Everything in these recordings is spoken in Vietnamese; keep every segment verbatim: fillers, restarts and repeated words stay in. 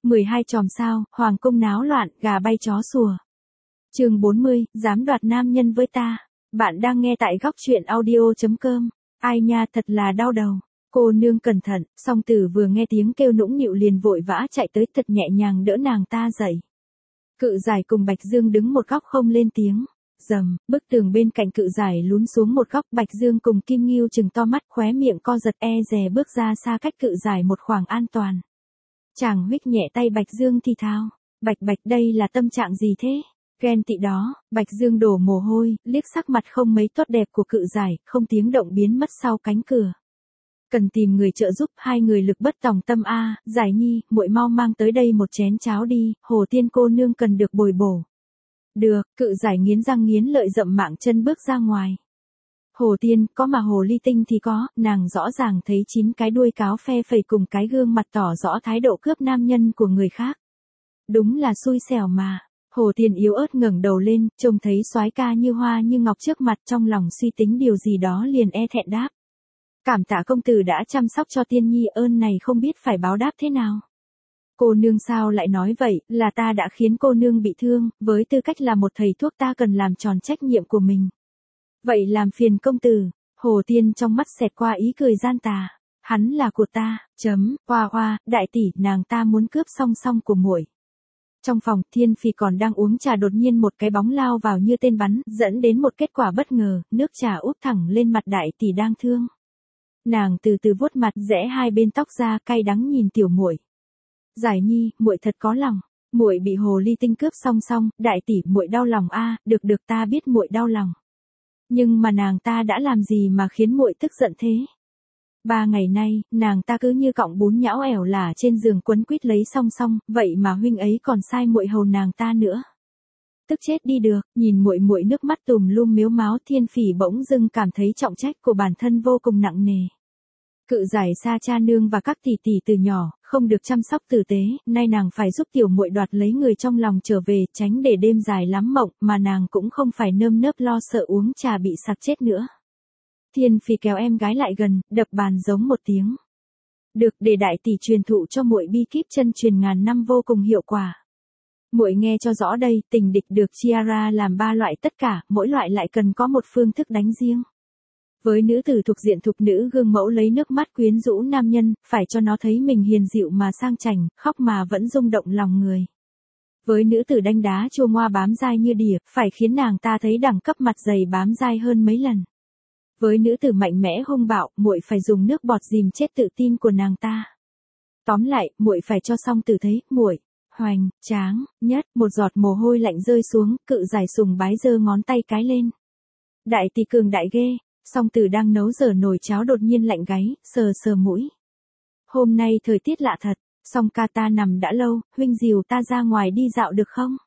mười hai chòm sao, hoàng cung náo loạn, gà bay chó sủa. Chương bốn mươi, dám đoạt nam nhân với ta. Bạn đang nghe tại góc truyện audio chấm com. Ai nha, thật là đau đầu. Cô nương cẩn thận. Song Tử vừa nghe tiếng kêu nũng nịu liền vội vã chạy tới, thật nhẹ nhàng đỡ nàng ta dậy. Cự Giải cùng Bạch Dương đứng một góc không lên tiếng. Rầm, bức tường bên cạnh Cự Giải lún xuống một góc, Bạch Dương cùng Kim Ngưu trừng to mắt, khóe miệng co giật, e dè bước ra xa cách Cự Giải một khoảng an toàn. Chàng huých nhẹ tay Bạch Dương thì thào, Bạch Bạch, đây là tâm trạng gì thế? Ghen tị đó. Bạch Dương đổ mồ hôi, liếc sắc mặt không mấy tốt đẹp của Cự Giải, không tiếng động biến mất sau cánh cửa. Cần tìm người trợ giúp, hai người lực bất tòng tâm a. À, Giải Nhi, muội mau mang tới đây một chén cháo đi, Hồ Tiên cô nương cần được bồi bổ. Được. Cự Giải nghiến răng nghiến lợi dậm mạng chân bước ra ngoài. Hồ Tiên, có mà hồ ly tinh thì có, nàng rõ ràng thấy chín cái đuôi cáo phe phẩy cùng cái gương mặt tỏ rõ thái độ cướp nam nhân của người khác. Đúng là xui xẻo mà. Hồ Tiên yếu ớt ngẩng đầu lên, trông thấy soái ca như hoa như ngọc trước mặt, trong lòng suy tính điều gì đó liền e thẹn đáp. Cảm tạ công tử đã chăm sóc cho Tiên Nhi, ơn này không biết phải báo đáp thế nào. Cô nương sao lại nói vậy, là ta đã khiến cô nương bị thương, với tư cách là một thầy thuốc ta cần làm tròn trách nhiệm của mình. Vậy làm phiền công tử. Hồ Tiên trong mắt xẹt qua ý cười gian tà. Hắn là của ta, chấm, hoa hoa, đại tỷ, nàng ta muốn cướp song song của muội. Trong phòng, Thiên Phì còn đang uống trà, đột nhiên một cái bóng lao vào như tên bắn, dẫn đến một kết quả bất ngờ, nước trà úp thẳng lên mặt đại tỷ đang thương. Nàng từ từ vuốt mặt, rẽ hai bên tóc ra, cay đắng nhìn tiểu muội. Giải Nhi, muội thật có lòng, muội bị hồ ly tinh cướp song song, đại tỷ, muội đau lòng a. À, được được, ta biết muội đau lòng. Nhưng mà nàng ta đã làm gì mà khiến muội tức giận thế? Ba ngày nay, nàng ta cứ như cọng bún nhão ẻo lả trên giường quấn quýt lấy song song, vậy mà huynh ấy còn sai muội hầu nàng ta nữa. Tức chết đi được, nhìn muội muội nước mắt tùm lum miếu máo, Thiên Phỉ bỗng dưng cảm thấy trọng trách của bản thân vô cùng nặng nề. Cự Giải xa cha nương và các tỷ tỷ từ nhỏ, không được chăm sóc tử tế, nay nàng phải giúp tiểu muội đoạt lấy người trong lòng trở về, tránh để đêm dài lắm mộng, mà nàng cũng không phải nơm nớp lo sợ uống trà bị sặc chết nữa. Thiên Phì kéo em gái lại gần, đập bàn giống một tiếng. Được, để đại tỷ truyền thụ cho muội bí kíp chân truyền ngàn năm vô cùng hiệu quả. Muội nghe cho rõ đây, tình địch được chia ra làm ba loại, tất cả, mỗi loại lại cần có một phương thức đánh riêng. Với nữ tử thuộc diện thục nữ gương mẫu lấy nước mắt quyến rũ nam nhân, phải cho nó thấy mình hiền dịu mà sang chảnh, khóc mà vẫn rung động lòng người. Với nữ tử đanh đá chua ngoa bám dai như đỉa, phải khiến nàng ta thấy đẳng cấp mặt dày bám dai hơn mấy lần. Với nữ tử mạnh mẽ hung bạo, muội phải dùng nước bọt dìm chết tự tin của nàng ta. Tóm lại, muội phải cho Song Tử thấy, muội hoành tráng nhất. Một giọt mồ hôi lạnh rơi xuống, Cự Giải sùng bái giơ ngón tay cái lên. Đại tỷ cường đại ghê. Song Tử đang nấu dở nồi cháo đột nhiên lạnh gáy, sờ sờ mũi. Hôm nay thời tiết lạ thật, Song ca ta nằm đã lâu, huynh dìu ta ra ngoài đi dạo được không?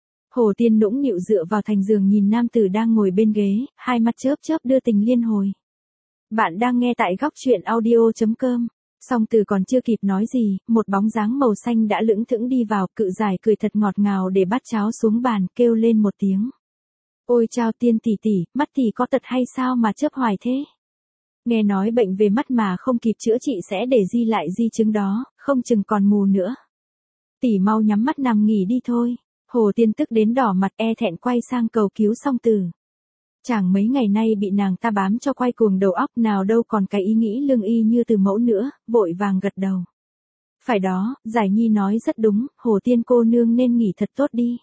Hồ Tiên nũng nịu dựa vào thành giường nhìn nam tử đang ngồi bên ghế, hai mắt chớp chớp đưa tình liên hồi. Bạn đang nghe tại góc truyện audio chấm com. Song Tử còn chưa kịp nói gì, một bóng dáng màu xanh đã lững thững đi vào, Cự Giải cười thật ngọt ngào để bắt cháo xuống bàn, kêu lên một tiếng. Ôi chao Tiên tỷ tỷ, mắt tỷ có tật hay sao mà chớp hoài thế? Nghe nói bệnh về mắt mà không kịp chữa trị sẽ để di lại di chứng đó, không chừng còn mù nữa. Tỷ mau nhắm mắt nằm nghỉ đi thôi. Hồ Tiên tức đến đỏ mặt, e thẹn quay sang cầu cứu Song Tử. Chàng mấy ngày nay bị nàng ta bám cho quay cuồng đầu óc, nào đâu còn cái ý nghĩ lương y như từ mẫu nữa, vội vàng gật đầu. Phải đó, Giải Nhi nói rất đúng, Hồ Tiên cô nương nên nghỉ thật tốt đi.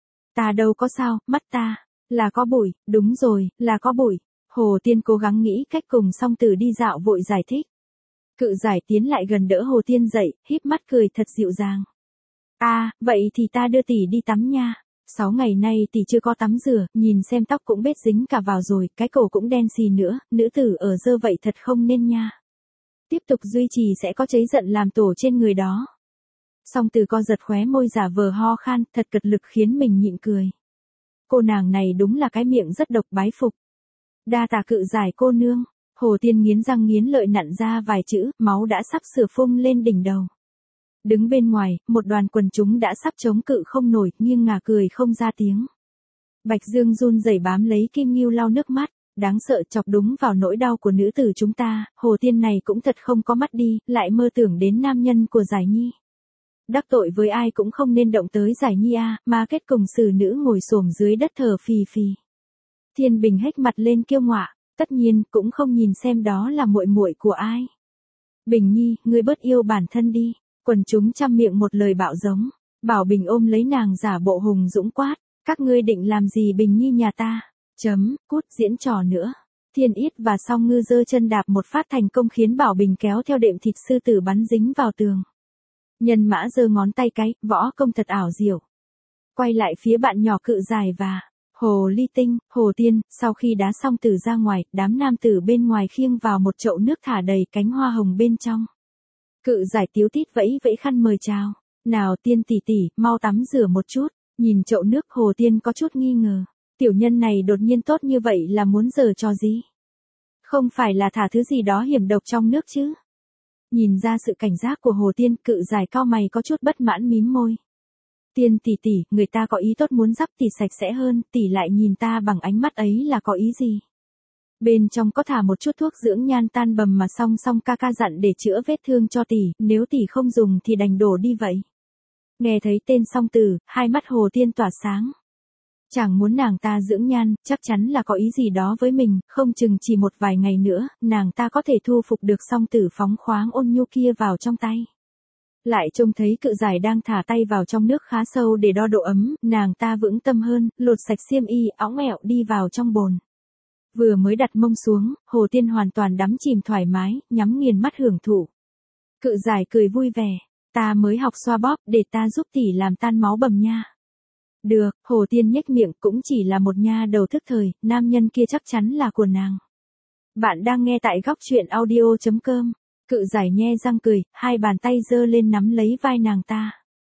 Ta đâu có sao, mắt ta là có bụi, đúng rồi, là có bụi. Hồ Tiên cố gắng nghĩ cách cùng Song Tử đi dạo vội giải thích. Cự Giải tiến lại gần đỡ Hồ Tiên dậy, híp mắt cười thật dịu dàng. À, vậy thì ta đưa tỷ đi tắm nha. Sáu ngày nay tỷ chưa có tắm rửa, nhìn xem tóc cũng bết dính cả vào rồi, cái cổ cũng đen xì nữa, nữ tử ở dơ vậy thật không nên nha. Tiếp tục duy trì sẽ có cháy giận làm tổ trên người đó. Song Tử co giật khóe môi giả vờ ho khan, thật cật lực khiến mình nhịn cười. Cô nàng này đúng là cái miệng rất độc, bái phục. Đa tạ Cự Giải cô nương. Hồ Tiên nghiến răng nghiến lợi nặn ra vài chữ, máu đã sắp sửa phun lên đỉnh đầu. Đứng bên ngoài, một đoàn quần chúng đã sắp chống cự không nổi, nghiêng ngả cười không ra tiếng. Bạch Dương run rẩy bám lấy Kim Ngưu lau nước mắt, đáng sợ, chọc đúng vào nỗi đau của nữ tử chúng ta, Hồ Tiên này cũng thật không có mắt đi, lại mơ tưởng đến nam nhân của Giải Nhi. đắc tội với ai cũng không nên động tới Giải Nhi a, mà kết cùng xử nữ ngồi xổm dưới đất thở phì phì. Thiên Bình hếch mặt lên kiêu ngọa, tất nhiên cũng không nhìn xem đó là muội muội của ai. Bình Nhi, ngươi bớt yêu bản thân đi. Quần chúng trăm miệng một lời bạo giống. Bảo Bình ôm lấy nàng giả bộ hùng dũng quát, các ngươi định làm gì Bình Nhi nhà ta? Chấm, cút diễn trò nữa. Thiên Yết và Song Ngư giơ chân đạp một phát thành công khiến Bảo Bình kéo theo đệm thịt sư tử bắn dính vào tường. Nhân Mã giơ ngón tay cái, võ công thật ảo diệu. Quay lại phía bạn nhỏ Cự Giải và Hồ Ly Tinh, Hồ Tiên, sau khi đá xong tử ra ngoài, đám nam tử bên ngoài khiêng vào một chậu nước thả đầy cánh hoa hồng bên trong. Cự Giải tiếu tít vẫy vẫy khăn mời chào. Nào Tiên tỷ tỷ, mau tắm rửa một chút. Nhìn chậu nước Hồ Tiên có chút nghi ngờ. Tiểu nhân này đột nhiên tốt như vậy là muốn giở trò gì? Không phải là thả thứ gì đó hiểm độc trong nước chứ? Nhìn ra sự cảnh giác của Hồ Tiên, Cự Giải cau mày có chút bất mãn mím môi. Tiên tỷ tỷ, người ta có ý tốt muốn dắp tỷ sạch sẽ hơn, tỷ lại nhìn ta bằng ánh mắt ấy là có ý gì? Bên trong có thả một chút thuốc dưỡng nhan tan bầm mà song song ca ca dặn để chữa vết thương cho tỷ, nếu tỷ không dùng thì đành đổ đi vậy. Nghe thấy tên song tử, hai mắt Hồ Tiên tỏa sáng. Chẳng muốn nàng ta dưỡng nhan, chắc chắn là có ý gì đó với mình, không chừng chỉ một vài ngày nữa, nàng ta có thể thu phục được song tử phóng khoáng ôn nhu kia vào trong tay. Lại trông thấy Cự Giải đang thả tay vào trong nước khá sâu để đo độ ấm, nàng ta vững tâm hơn, lột sạch xiêm y, óng ẹo đi vào trong bồn. Vừa mới đặt mông xuống, Hồ Tiên hoàn toàn đắm chìm thoải mái, nhắm nghiền mắt hưởng thụ. Cự Giải cười vui vẻ, ta mới học xoa bóp, để ta giúp tỷ làm tan máu bầm nha. Được, Hồ Tiên nhếch miệng, cũng chỉ là một nha đầu thức thời, nam nhân kia chắc chắn là của nàng. Bạn đang nghe tại góc truyện audio chấm com. Cự Giải nhe răng cười, hai bàn tay giơ lên nắm lấy vai nàng ta.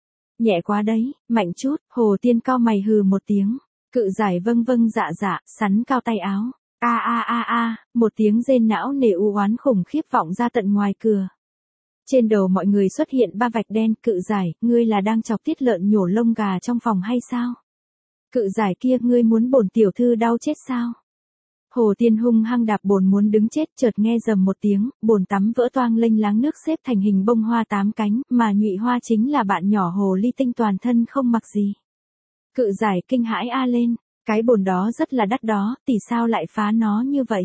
Nhẹ quá đấy, mạnh chút, Hồ Tiên cau mày hừ một tiếng. Cự Giải vâng vâng dạ dạ, sắn cao tay áo. A a a a, một tiếng rên não nề u oán khủng khiếp vọng ra tận ngoài cửa. Trên đầu mọi người xuất hiện ba vạch đen. Cự Giải, ngươi là đang chọc tiết lợn nhổ lông gà trong phòng hay sao? Cự Giải kia, ngươi muốn bổn tiểu thư đau chết sao? Hồ Tiên hung hăng đạp bồn muốn đứng chết, chợt nghe rầm một tiếng, bồn tắm vỡ toang lênh láng nước xếp thành hình bông hoa tám cánh, mà nhụy hoa chính là bạn nhỏ Hồ Ly Tinh toàn thân không mặc gì. Cự Giải kinh hãi a lên, cái bồn đó rất là đắt đó, tỷ sao lại phá nó như vậy?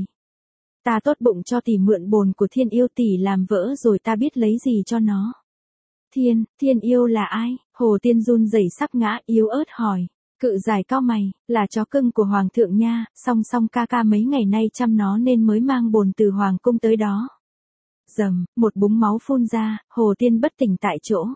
Ta tốt bụng cho tỷ mượn bồn của Thiên Yêu tỷ làm vỡ rồi ta biết lấy gì cho nó. Thiên, Thiên Yêu là ai? Hồ Tiên run rẩy sắp ngã, yếu ớt hỏi. Cự Giải cau mày, là chó cưng của Hoàng thượng nha, song song ca ca mấy ngày nay chăm nó nên mới mang bồn từ Hoàng cung tới đó. Dầm, một búng máu phun ra, Hồ Tiên bất tỉnh tại chỗ.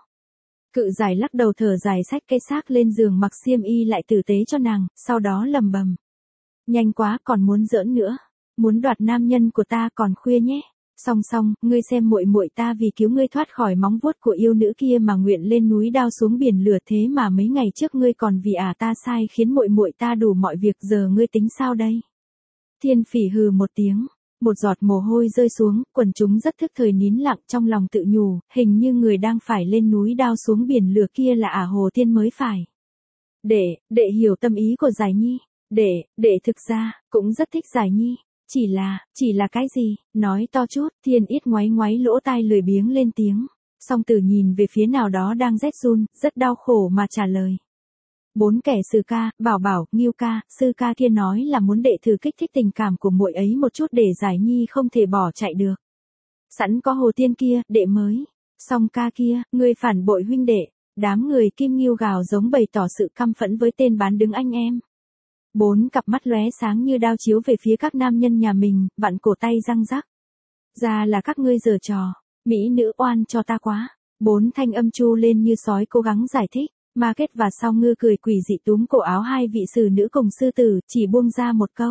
Cự Giải lắc đầu thở dài xách cái xác lên giường mặc xiêm y lại tử tế cho nàng, sau đó lầm bầm. Nhanh quá, còn muốn giỡn nữa. Muốn đoạt nam nhân của ta còn khuya nhé. Song song, ngươi xem muội muội ta vì cứu ngươi thoát khỏi móng vuốt của yêu nữ kia mà nguyện lên núi đao xuống biển lửa, thế mà mấy ngày trước ngươi còn vì à ta sai khiến muội muội ta đủ mọi việc, giờ ngươi tính sao đây? Thiên Phỉ hừ một tiếng, một giọt mồ hôi rơi xuống, quần chúng rất thức thời nín lặng, trong lòng tự nhủ, hình như người đang phải lên núi đao xuống biển lửa kia là ả Hồ Tiên mới phải. Đệ, đệ hiểu tâm ý của Giải Nhi. Đệ, đệ thực ra cũng rất thích Giải Nhi. Chỉ là, chỉ là cái gì? Nói to chút. Thiên Yết ngoáy ngoáy lỗ tai lười biếng lên tiếng. Song Tử nhìn về phía nào đó đang rét run, rất đau khổ mà trả lời. Bốn kẻ Sử ca, Bảo Bảo, Ngưu ca, Sư ca kia nói là muốn đệ thử kích thích tình cảm của muội ấy một chút để Giải Nhi không thể bỏ chạy được. Sẵn có Hồ Tiên kia, đệ mới. Song ca kia, ngươi phản bội huynh đệ. Đám người Kim Ngưu gào giống bày tỏ sự căm phẫn với tên bán đứng anh em. Bốn cặp mắt lóe sáng như đao chiếu về phía các nam nhân nhà mình, vặn cổ tay răng rắc. Ra là các ngươi giở trò, mỹ nữ oan cho ta quá. Bốn thanh âm chu lên như sói cố gắng giải thích. Ma Kết và Sao Ngư cười quỷ dị túm cổ áo hai vị sử nữ cùng sư tử, chỉ buông ra một câu.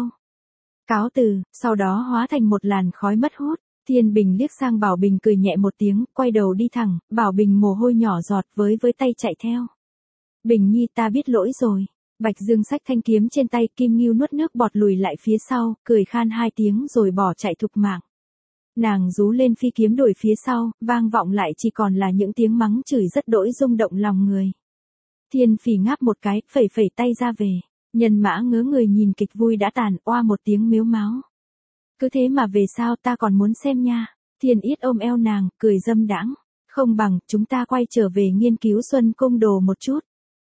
Cáo từ, sau đó hóa thành một làn khói mất hút. Thiên Bình liếc sang Bảo Bình cười nhẹ một tiếng, quay đầu đi thẳng, Bảo Bình mồ hôi nhỏ giọt với với tay chạy theo. Bình Nhi, ta biết lỗi rồi. Bạch Dương xách thanh kiếm trên tay, Kim Ngưu nuốt nước bọt lùi lại phía sau, cười khan hai tiếng rồi bỏ chạy thục mạng. Nàng rú lên phi kiếm đuổi phía sau, vang vọng lại chỉ còn là những tiếng mắng chửi rất đỗi rung động lòng người. Thiên Phỉ ngáp một cái, phẩy phẩy tay ra về. Nhân Mã ngớ người nhìn kịch vui đã tàn, oa một tiếng mếu máo. Cứ thế mà về sao ta còn muốn xem nha. Thiên Yết ôm eo nàng, cười dâm đãng. Không bằng, chúng ta quay trở về nghiên cứu Xuân Cung Đồ một chút.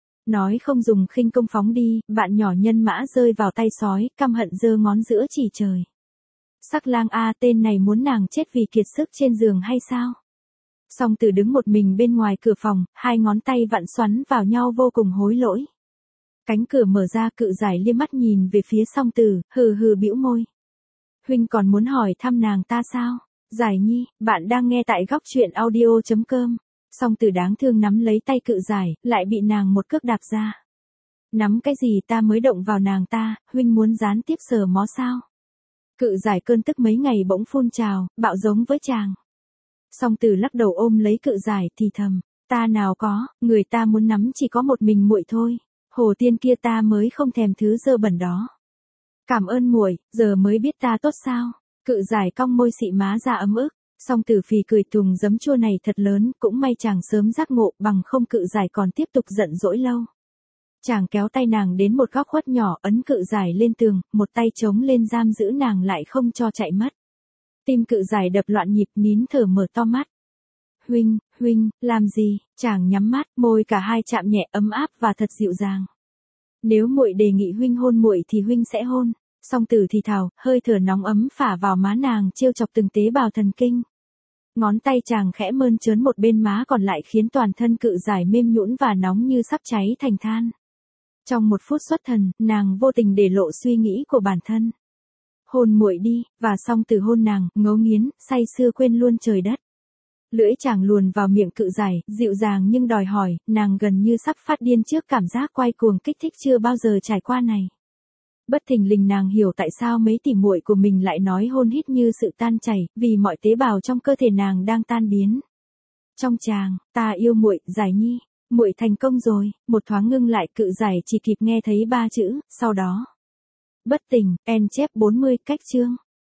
Nói không dùng khinh công phóng đi, bạn nhỏ nhân mã rơi vào tay sói, căm hận giơ ngón giữa chỉ trời. Sắc lang a, tên này muốn nàng chết vì kiệt sức trên giường hay sao? Song Tử đứng một mình bên ngoài cửa phòng, hai ngón tay vặn xoắn vào nhau vô cùng hối lỗi. Cánh cửa mở ra, Cự Giải liếc mắt nhìn về phía Song Tử, hừ hừ bĩu môi. Huynh còn muốn hỏi thăm nàng ta sao? Giải Nhi, bạn đang nghe tại góc truyện audio chấm com. Song Tử đáng thương nắm lấy tay Cự Giải, lại bị nàng một cước đạp ra. Nắm cái gì ta mới động vào nàng ta, huynh muốn gián tiếp sờ mó sao? Cự Giải cơn tức mấy ngày bỗng phun trào, bạo giống với chàng. Song Tử lắc đầu ôm lấy Cự Giải thì thầm, ta nào có, người ta muốn nắm chỉ có một mình muội thôi, hồ tiên kia ta mới không thèm thứ dơ bẩn đó. Cảm ơn muội, giờ mới biết ta tốt sao? Cự Giải cong môi xị má ra ấm ức. Song Tử phì cười tùng giấm chua này thật lớn, cũng may chàng sớm giác ngộ, bằng không Cự Giải còn tiếp tục giận dỗi lâu. Chàng kéo tay nàng đến một góc khuất nhỏ, ấn Cự Giải lên tường, một tay chống lên giam giữ nàng lại không cho chạy mất. Tim Cự Giải đập loạn nhịp, nín thở mở to mắt. Huynh, huynh, làm gì? Chàng nhắm mắt, môi cả hai chạm nhẹ ấm áp và thật dịu dàng. Nếu muội đề nghị huynh hôn muội thì huynh sẽ hôn. Song Tử thì thào, hơi thở nóng ấm phả vào má nàng, trêu chọc từng tế bào thần kinh. Ngón tay chàng khẽ mơn trớn một bên má còn lại khiến toàn thân Cự Giải mềm nhũn và nóng như sắp cháy thành than. Trong một phút xuất thần, nàng vô tình để lộ suy nghĩ của bản thân. Hôn muội đi, và Song Tử hôn nàng, ngấu nghiến, say sưa quên luôn trời đất. Lưỡi chàng luồn vào miệng Cự Giải, dịu dàng nhưng đòi hỏi, nàng gần như sắp phát điên trước cảm giác quay cuồng kích thích chưa bao giờ trải qua này. Bất thình lình nàng hiểu tại sao mấy tỉ muội của mình lại nói hôn hít như sự tan chảy, vì mọi tế bào trong cơ thể nàng đang tan biến. Trong chàng, ta yêu muội, Giải Nhi, muội thành công rồi. Một thoáng ngưng lại, Cự Giải chỉ kịp nghe thấy ba chữ, sau đó. Bất tỉnh, en chép bốn mươi, cách chương.